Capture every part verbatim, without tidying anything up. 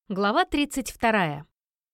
Глава тридцать вторая.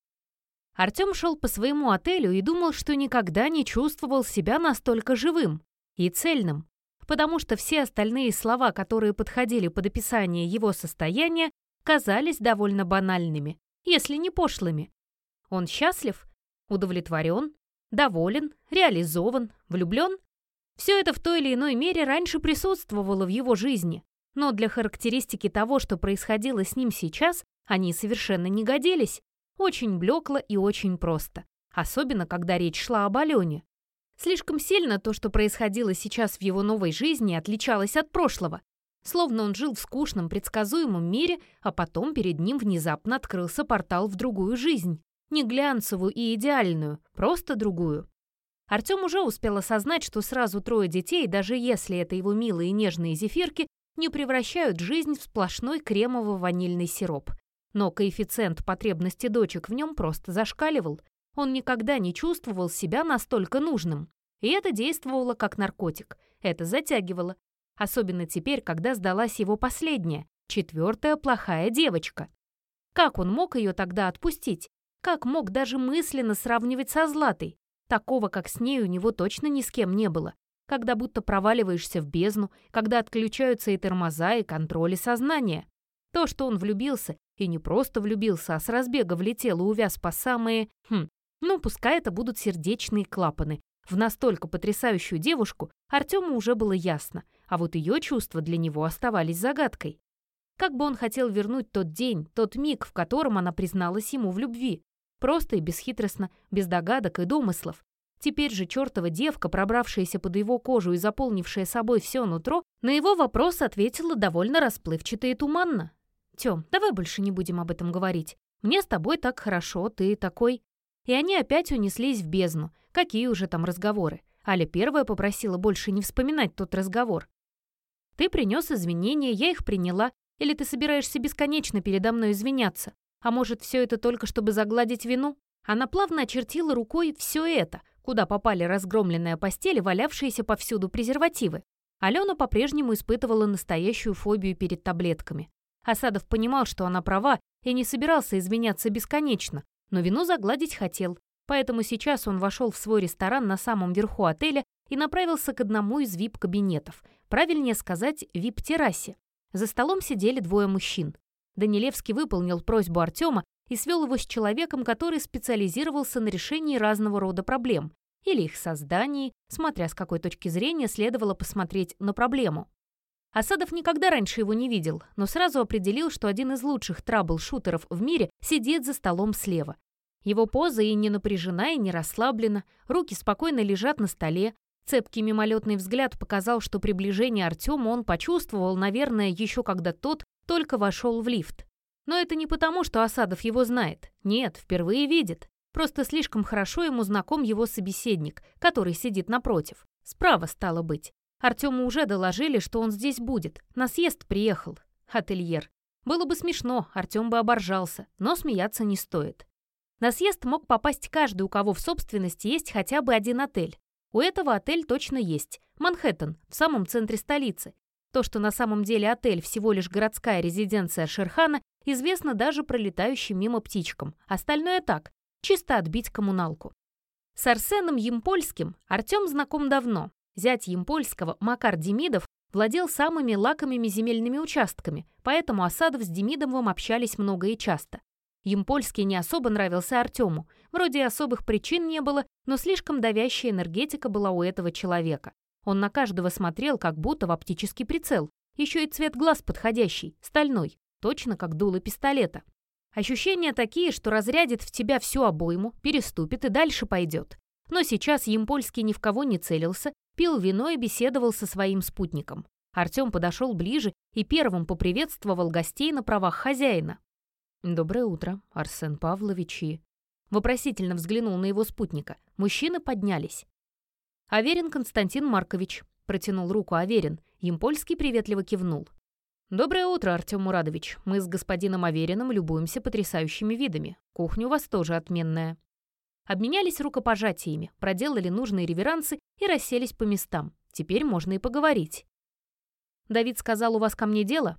Артем шел по своему отелю и думал, что никогда не чувствовал себя настолько живым и цельным, потому что все остальные слова, которые подходили под описание его состояния, казались довольно банальными, если не пошлыми. Он счастлив, удовлетворен, доволен, реализован, влюблен. Все это в той или иной мере раньше присутствовало в его жизни, но для характеристики того, что происходило с ним сейчас, они совершенно не годились. Очень блекло и очень просто. Особенно, когда речь шла об Алене. Слишком сильно то, что происходило сейчас в его новой жизни, отличалось от прошлого. Словно он жил в скучном, предсказуемом мире, а потом перед ним внезапно открылся портал в другую жизнь. Не глянцевую и идеальную, просто другую. Артем уже успел осознать, что сразу трое детей, даже если это его милые и нежные зефирки, не превращают жизнь в сплошной кремово-ванильный сироп. Но коэффициент потребности дочек в нем просто зашкаливал. Он никогда не чувствовал себя настолько нужным. И это действовало как наркотик. Это затягивало. Особенно теперь, когда сдалась его последняя, четвертая плохая девочка. Как он мог ее тогда отпустить? Как мог даже мысленно сравнивать со Златой? Такого, как с ней, у него точно ни с кем не было. Когда будто проваливаешься в бездну, когда отключаются и тормоза, и контроль, и сознание. То, что он влюбился, и не просто влюбился, а с разбега влетел и увяз по самые... Хм, ну, пускай это будут сердечные клапаны. В настолько потрясающую девушку Артему уже было ясно, а вот ее чувства для него оставались загадкой. Как бы он хотел вернуть тот день, тот миг, в котором она призналась ему в любви. Просто и бесхитростно, без догадок и домыслов. Теперь же чертова девка, пробравшаяся под его кожу и заполнившая собой все нутро, на его вопрос ответила довольно расплывчато и туманно. «Тём, давай больше не будем об этом говорить. Мне с тобой так хорошо, ты такой...» И они опять унеслись в бездну. Какие уже там разговоры? Аля первая попросила больше не вспоминать тот разговор. «Ты принес извинения, я их приняла. Или ты собираешься бесконечно передо мной извиняться? А может, все это только чтобы загладить вину?» Она плавно очертила рукой все это, куда попали разгромленная постель и валявшиеся повсюду презервативы. Алена по-прежнему испытывала настоящую фобию перед таблетками. Асадов понимал, что она права, и не собирался извиняться бесконечно, но вину загладить хотел. Поэтому сейчас он вошел в свой ресторан на самом верху отеля и направился к одному из вип-кабинетов, правильнее сказать, вип-террасе. За столом сидели двое мужчин. Данилевский выполнил просьбу Артема и свел его с человеком, который специализировался на решении разного рода проблем, или их создании, смотря с какой точки зрения следовало посмотреть на проблему. Асадов никогда раньше его не видел, но сразу определил, что один из лучших трабл-шутеров в мире сидит за столом слева. Его поза и не напряжена, и не расслаблена, руки спокойно лежат на столе. Цепкий мимолетный взгляд показал, что приближение Артема он почувствовал, наверное, еще когда тот только вошел в лифт. Но это не потому, что Асадов его знает. Нет, впервые видит. Просто слишком хорошо ему знаком его собеседник, который сидит напротив. Справа, стало быть. Артему уже доложили, что он здесь будет. На съезд приехал. Ательер. Было бы смешно, Артем бы оборжался, но смеяться не стоит. На съезд мог попасть каждый, у кого в собственности есть хотя бы один отель. У этого отель точно есть. Манхэттен, в самом центре столицы. То, что на самом деле отель всего лишь городская резиденция Шерхана, известно даже пролетающим мимо птичкам. Остальное так, чисто отбить коммуналку. С Арсеном Ямпольским Артем знаком давно. Зять Ямпольского, Макар Демидов, владел самыми лакомыми земельными участками, поэтому Асадов с Демидовым общались много и часто. Ямпольский не особо нравился Артему. Вроде и особых причин не было, но слишком давящая энергетика была у этого человека. Он на каждого смотрел, как будто в оптический прицел. Еще и цвет глаз подходящий, стальной, точно как дуло пистолета. Ощущения такие, что разрядит в тебя всю обойму, переступит и дальше пойдет. Но сейчас Ямпольский ни в кого не целился, пил вино и беседовал со своим спутником. Артем подошел ближе и первым поприветствовал гостей на правах хозяина. «Доброе утро, Арсен Павлович и...» Вопросительно взглянул на его спутника. Мужчины поднялись. «Аверин Константин Маркович», — протянул руку Аверин. Ямпольский приветливо кивнул. «Доброе утро, Артем Мурадович. Мы с господином Авериным любуемся потрясающими видами. Кухня у вас тоже отменная». Обменялись рукопожатиями, проделали нужные реверансы и расселись по местам. Теперь можно и поговорить. «Давид сказал, у вас ко мне дело?»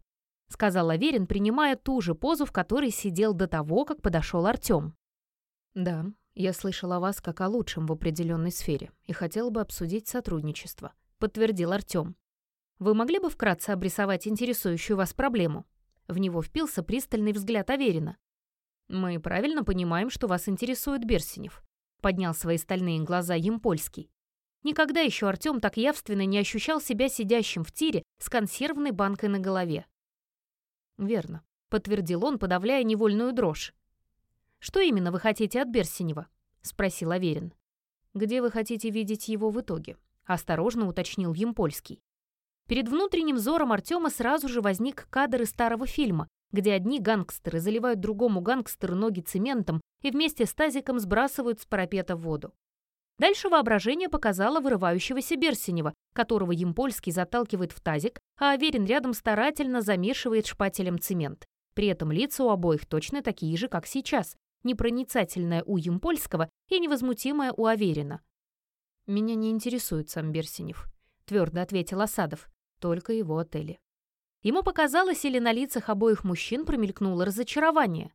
сказал Аверин, принимая ту же позу, в которой сидел до того, как подошел Артем. «Да, я слышал о вас как о лучшем в определенной сфере и хотел бы обсудить сотрудничество», — подтвердил Артем. «Вы могли бы вкратце обрисовать интересующую вас проблему?» В него впился пристальный взгляд Аверина. «Мы правильно понимаем, что вас интересует Берсенев», — поднял свои стальные глаза Ямпольский. Никогда еще Артем так явственно не ощущал себя сидящим в тире с консервной банкой на голове. «Верно», — подтвердил он, подавляя невольную дрожь. «Что именно вы хотите от Берсенева?» — спросил Аверин. «Где вы хотите видеть его в итоге?» — осторожно уточнил Ямпольский. Перед внутренним взором Артема сразу же возник кадр из старого фильма, где одни гангстеры заливают другому гангстеру ноги цементом и вместе с тазиком сбрасывают с парапета в воду. Дальше воображение показало вырывающегося Берсенева, которого Ямпольский заталкивает в тазик, а Аверин рядом старательно замешивает шпателем цемент. При этом лица у обоих точно такие же, как сейчас, непроницательное у Ямпольского и невозмутимое у Аверина. «Меня не интересует сам Берсенев», — твердо ответил Асадов. «Только его отели». Ему показалось, или на лицах обоих мужчин промелькнуло разочарование.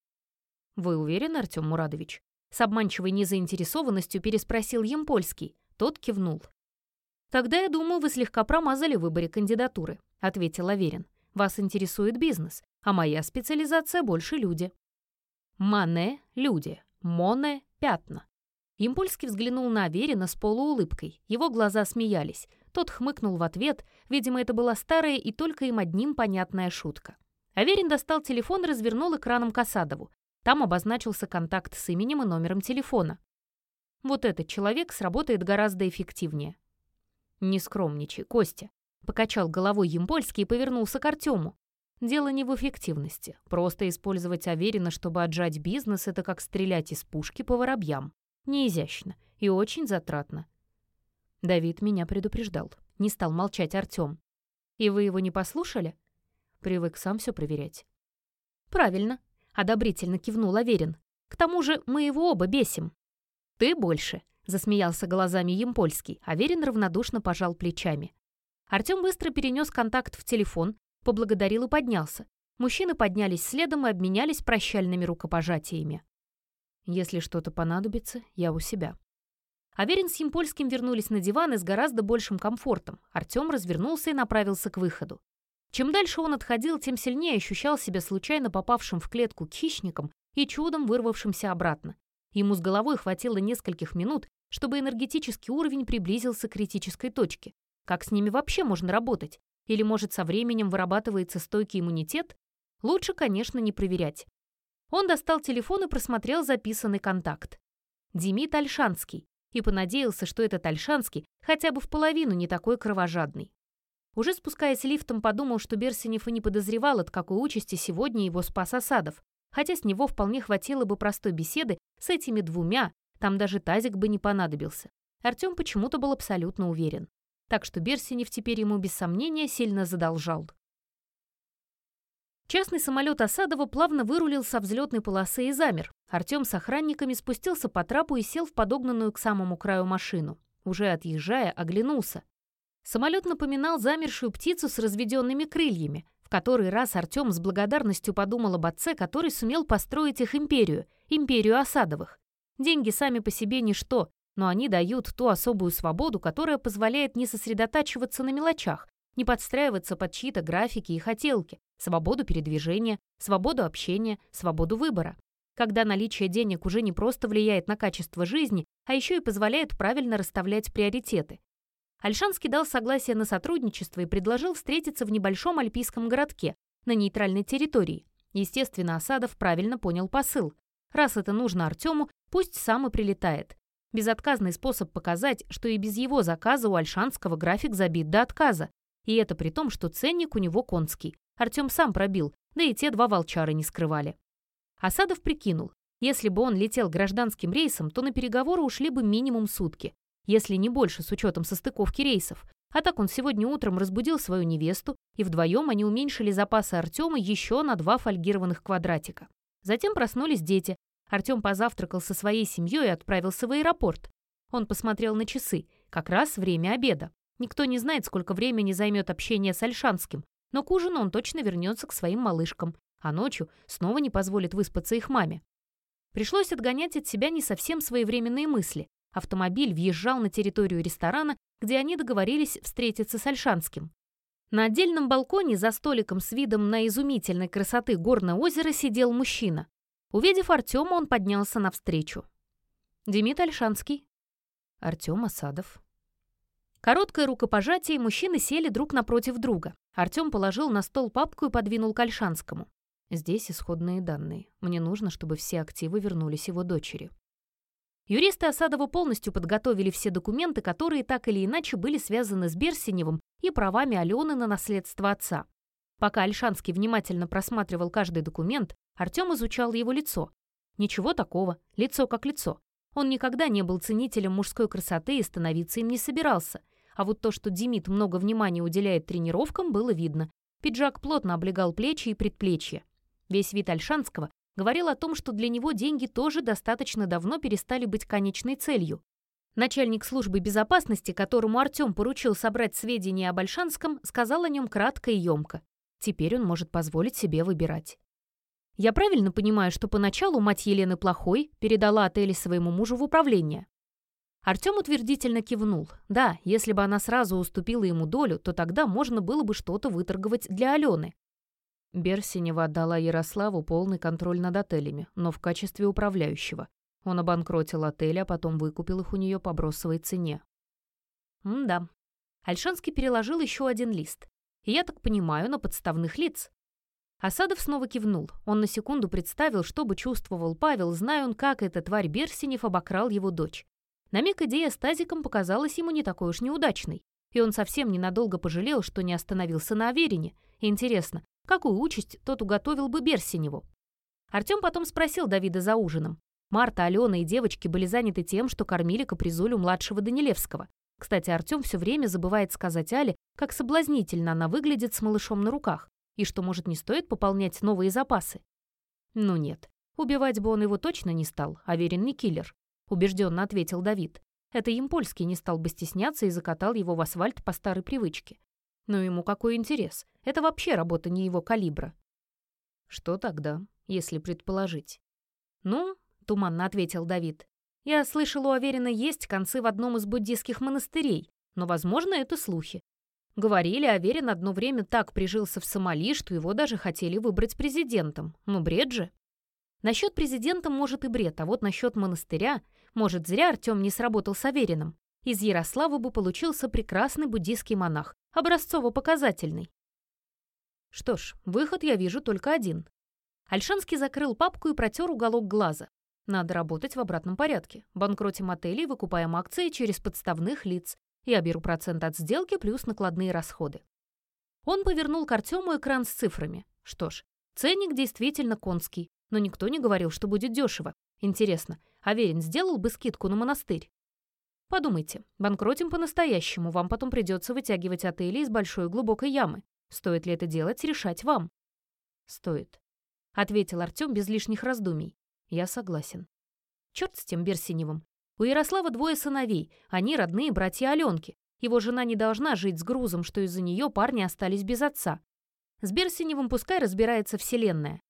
«Вы уверены, Артем Мурадович?» С обманчивой незаинтересованностью переспросил Ямпольский. Тот кивнул. «Тогда, я думаю, вы слегка промазали в выборе кандидатуры», — ответил Аверин. «Вас интересует бизнес, а моя специализация больше люди». «Мане — люди, моне — пятна». Ямпольский взглянул на Аверина с полуулыбкой. Его глаза смеялись. Тот хмыкнул в ответ. Видимо, это была старая и только им одним понятная шутка. Аверин достал телефон и развернул экраном к Асадову. Там обозначился контакт с именем и номером телефона. Вот этот человек сработает гораздо эффективнее. «Не скромничай, Костя», — покачал головой Ямпольский и повернулся к Артему. «Дело не в эффективности. Просто использовать Аверина, чтобы отжать бизнес, это как стрелять из пушки по воробьям. Неизящно и очень затратно». Давид меня предупреждал. Не стал молчать Артем. «И вы его не послушали?» Привык сам все проверять. «Правильно», — одобрительно кивнул Аверин. «К тому же мы его оба бесим». «Ты больше», — засмеялся глазами Ямпольский. Аверин равнодушно пожал плечами. Артем быстро перенес контакт в телефон, поблагодарил и поднялся. Мужчины поднялись следом и обменялись прощальными рукопожатиями. «Если что-то понадобится, я у себя». Аверин с Ямпольским вернулись на диван и с гораздо большим комфортом. Артем развернулся и направился к выходу. Чем дальше он отходил, тем сильнее ощущал себя случайно попавшим в клетку к хищникам и чудом вырвавшимся обратно. Ему с головой хватило нескольких минут, чтобы энергетический уровень приблизился к критической точке. Как с ними вообще можно работать? Или, может, со временем вырабатывается стойкий иммунитет? Лучше, конечно, не проверять. Он достал телефон и просмотрел записанный контакт. Демид Ольшанский. И понадеялся, что этот Ольшанский хотя бы в половину не такой кровожадный. Уже спускаясь лифтом, подумал, что Берсенев и не подозревал, от какой участи сегодня его спас Асадов, хотя с него вполне хватило бы простой беседы с этими двумя, там даже тазик бы не понадобился. Артем почему-то был абсолютно уверен. Так что Берсенев теперь ему без сомнения сильно задолжал. Частный самолет Асадова плавно вырулил со взлетной полосы и замер. Артем с охранниками спустился по трапу и сел в подогнанную к самому краю машину. Уже отъезжая, оглянулся. Самолет напоминал замершую птицу с разведенными крыльями. В который раз Артем с благодарностью подумал об отце, который сумел построить их империю, империю Асадовых. Деньги сами по себе ничто, но они дают ту особую свободу, которая позволяет не сосредотачиваться на мелочах, не подстраиваться под чьи-то графики и хотелки, свободу передвижения, свободу общения, свободу выбора. Когда наличие денег уже не просто влияет на качество жизни, а еще и позволяет правильно расставлять приоритеты. Ольшанский дал согласие на сотрудничество и предложил встретиться в небольшом альпийском городке, на нейтральной территории. Естественно, Асадов правильно понял посыл. Раз это нужно Артему, пусть сам и прилетает. Безотказный способ показать, что и без его заказа у Ольшанского график забит до отказа. И это при том, что ценник у него конский. Артем сам пробил, да и те два волчара не скрывали. Асадов прикинул, если бы он летел гражданским рейсом, то на переговоры ушли бы минимум сутки, если не больше с учетом состыковки рейсов. А так он сегодня утром разбудил свою невесту, и вдвоем они уменьшили запасы Артема еще на два фольгированных квадратика. Затем проснулись дети. Артем позавтракал со своей семьей и отправился в аэропорт. Он посмотрел на часы. Как раз время обеда. Никто не знает, сколько времени займет общение с Ольшанским. Но к ужину он точно вернется к своим малышкам, а ночью снова не позволит выспаться их маме. Пришлось отгонять от себя не совсем своевременные мысли. Автомобиль въезжал на территорию ресторана, где они договорились встретиться с Ольшанским. На отдельном балконе за столиком с видом на изумительной красоты горное озеро сидел мужчина. Увидев Артема, он поднялся навстречу. «Демид Ольшанский». «Артем Асадов». Короткое рукопожатие, и мужчины сели друг напротив друга. Артем положил на стол папку и подвинул к Ольшанскому. «Здесь исходные данные. Мне нужно, чтобы все активы вернулись его дочери». Юристы Асадова полностью подготовили все документы, которые так или иначе были связаны с Берсеневым и правами Алены на наследство отца. Пока Ольшанский внимательно просматривал каждый документ, Артем изучал его лицо. Ничего такого, лицо как лицо. Он никогда не был ценителем мужской красоты и становиться им не собирался. А вот то, что Демид много внимания уделяет тренировкам, было видно. Пиджак плотно облегал плечи и предплечья. Весь вид Ольшанского говорил о том, что для него деньги тоже достаточно давно перестали быть конечной целью. Начальник службы безопасности, которому Артем поручил собрать сведения об Ольшанском, сказал о нем кратко и емко. Теперь он может позволить себе выбирать. «Я правильно понимаю, что поначалу мать Елены Плохой передала отель своему мужу в управление?» Артем утвердительно кивнул. Да, если бы она сразу уступила ему долю, то тогда можно было бы что-то выторговать для Алены. Берсенева отдала Ярославу полный контроль над отелями, но в качестве управляющего. Он обанкротил отель, а потом выкупил их у нее по бросовой цене. М-да. Ольшанский переложил еще один лист. И я так понимаю, на подставных лиц. Асадов снова кивнул. Он на секунду представил, что бы чувствовал Павел, зная он, как эта тварь Берсенев обокрал его дочь. На миг идея с тазиком показалась ему не такой уж неудачной. И он совсем ненадолго пожалел, что не остановился на Аверине. Интересно, какую участь тот уготовил бы Берсеневу? Артем потом спросил Давида за ужином. Марта, Алена и девочки были заняты тем, что кормили капризулю младшего Данилевского. Кстати, Артем все время забывает сказать Але, как соблазнительно она выглядит с малышом на руках, и что, может, не стоит пополнять новые запасы. Ну нет, убивать бы он его точно не стал, Аверин не киллер, убежденно ответил Давид. Это Ямпольский не стал бы стесняться и закатал его в асфальт по старой привычке. Но ему какой интерес? Это вообще работа не его калибра. Что тогда, если предположить? Ну, туманно ответил Давид. Я слышал, у Аверина есть концы в одном из буддийских монастырей, но, возможно, это слухи. Говорили, Аверин одно время так прижился в Сомали, что его даже хотели выбрать президентом. Ну, бред же. Насчет президента, может, и бред, а вот насчет монастыря, может, зря Артем не сработал с Авериным. Из Ярослава бы получился прекрасный буддийский монах, образцово-показательный. Что ж, выход я вижу только один. Ольшанский закрыл папку и протер уголок глаза. Надо работать в обратном порядке. Банкротим отели, выкупаем акции через подставных лиц. Я беру процент от сделки плюс накладные расходы. Он повернул к Артему экран с цифрами. Что ж, ценник действительно конский, но никто не говорил, что будет дешево. Интересно, Аверин сделал бы скидку на монастырь? Подумайте, банкротим по-настоящему, вам потом придется вытягивать отели из большой глубокой ямы. Стоит ли это делать, решать вам. Стоит, ответил Артем без лишних раздумий. Я согласен. Черт с тем Берсеневым. У Ярослава двое сыновей, они родные братья Аленки. Его жена не должна жить с грузом, что из-за нее парни остались без отца. С Берсеневым пускай разбирается вселенная.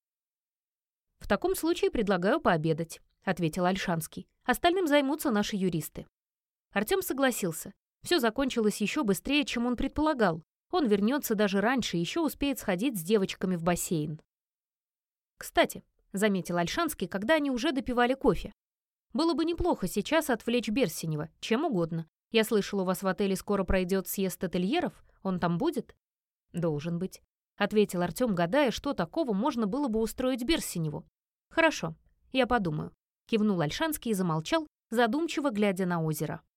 «В таком случае предлагаю пообедать», — ответил Ольшанский. «Остальным займутся наши юристы». Артем согласился. Все закончилось еще быстрее, чем он предполагал. Он вернется даже раньше и еще успеет сходить с девочками в бассейн. «Кстати», — заметил Ольшанский, когда они уже допивали кофе, «было бы неплохо сейчас отвлечь Берсенева, чем угодно. Я слышал, у вас в отеле скоро пройдет съезд ательеров. Он там будет?» «Должен быть», — ответил Артем, гадая, что такого можно было бы устроить Берсеневу. «Хорошо, я подумаю», — кивнул Ольшанский и замолчал, задумчиво глядя на озеро.